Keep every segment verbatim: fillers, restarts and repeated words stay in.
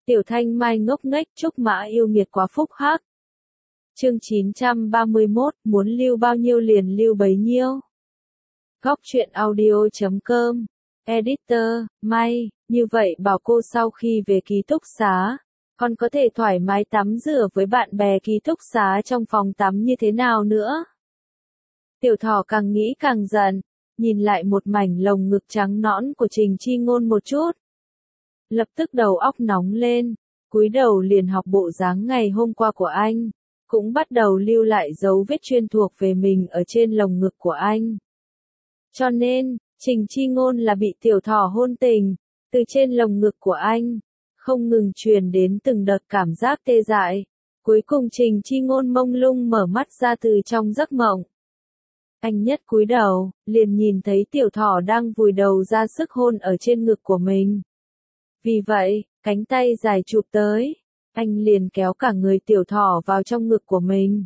Tiểu Thanh Mai ngốc nghếch, Trúc Mã yêu nghiệt quá phúc hắc. Chương chín trăm ba mươi mốt, muốn lưu bao nhiêu liền lưu bấy nhiêu. Góc truyện audio chấm com, Editor, May, như vậy bảo cô sau khi về ký túc xá, con có thể thoải mái tắm rửa với bạn bè ký túc xá trong phòng tắm như thế nào nữa. Tiểu Thỏ càng nghĩ càng giận, nhìn lại một mảnh lồng ngực trắng nõn của Trình Chi Ngôn một chút. Lập tức đầu óc nóng lên, cúi đầu liền học bộ dáng ngày hôm qua của anh, cũng bắt đầu lưu lại dấu vết chuyên thuộc về mình ở trên lồng ngực của anh. Cho nên, Trình Chi Ngôn là bị Tiểu Thỏ hôn tình, từ trên lồng ngực của anh, không ngừng truyền đến từng đợt cảm giác tê dại. Cuối cùng Trình Chi Ngôn mông lung mở mắt ra từ trong giấc mộng. Anh nhất cúi đầu, liền nhìn thấy Tiểu Thỏ đang vùi đầu ra sức hôn ở trên ngực của mình. Vì vậy, cánh tay dài chụp tới, anh liền kéo cả người Tiểu Thỏ vào trong ngực của mình.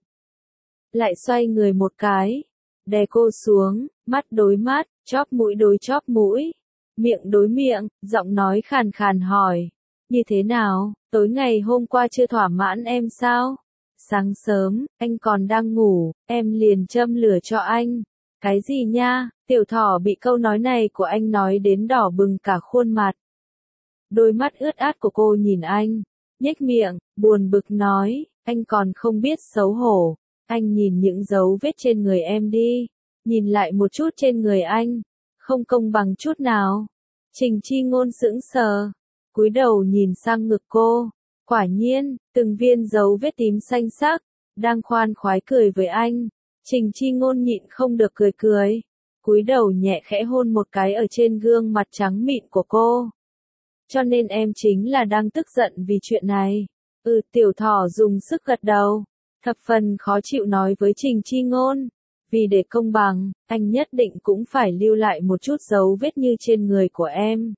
Lại xoay người một cái, đè cô xuống, mắt đối mắt, chóp mũi đối chóp mũi, miệng đối miệng, giọng nói khàn khàn hỏi, như thế nào, tối ngày hôm qua chưa thỏa mãn em sao? Sáng sớm, anh còn đang ngủ, em liền châm lửa cho anh. Cái gì nha? Tiểu Thỏ bị câu nói này của anh nói đến đỏ bừng cả khuôn mặt. Đôi mắt ướt át của cô nhìn anh, nhếch miệng, buồn bực nói, anh còn không biết xấu hổ. Anh nhìn những dấu vết trên người em đi, nhìn lại một chút trên người anh, không công bằng chút nào. Trình Chi Ngôn sững sờ, cúi đầu nhìn sang ngực cô, quả nhiên, từng viên dấu vết tím xanh sắc, đang khoan khoái cười với anh. Trình Chi Ngôn nhịn không được cười cười, cúi đầu nhẹ khẽ hôn một cái ở trên gương mặt trắng mịn của cô. Cho nên em chính là đang tức giận vì chuyện này. Ừ, Tiểu Thỏ dùng sức gật đầu, thập phần khó chịu nói với Trình Chi Ngôn, vì để công bằng, anh nhất định cũng phải lưu lại một chút dấu vết như trên người của em.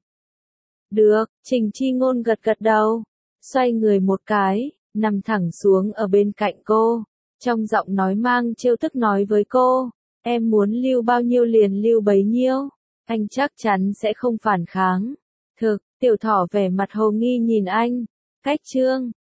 Được, Trình Chi Ngôn gật gật đầu, xoay người một cái, nằm thẳng xuống ở bên cạnh cô, trong giọng nói mang trêu tức nói với cô, em muốn lưu bao nhiêu liền lưu bấy nhiêu, anh chắc chắn sẽ không phản kháng. Thực, Tiểu Thỏ vẻ mặt hồ nghi nhìn anh, cách chương,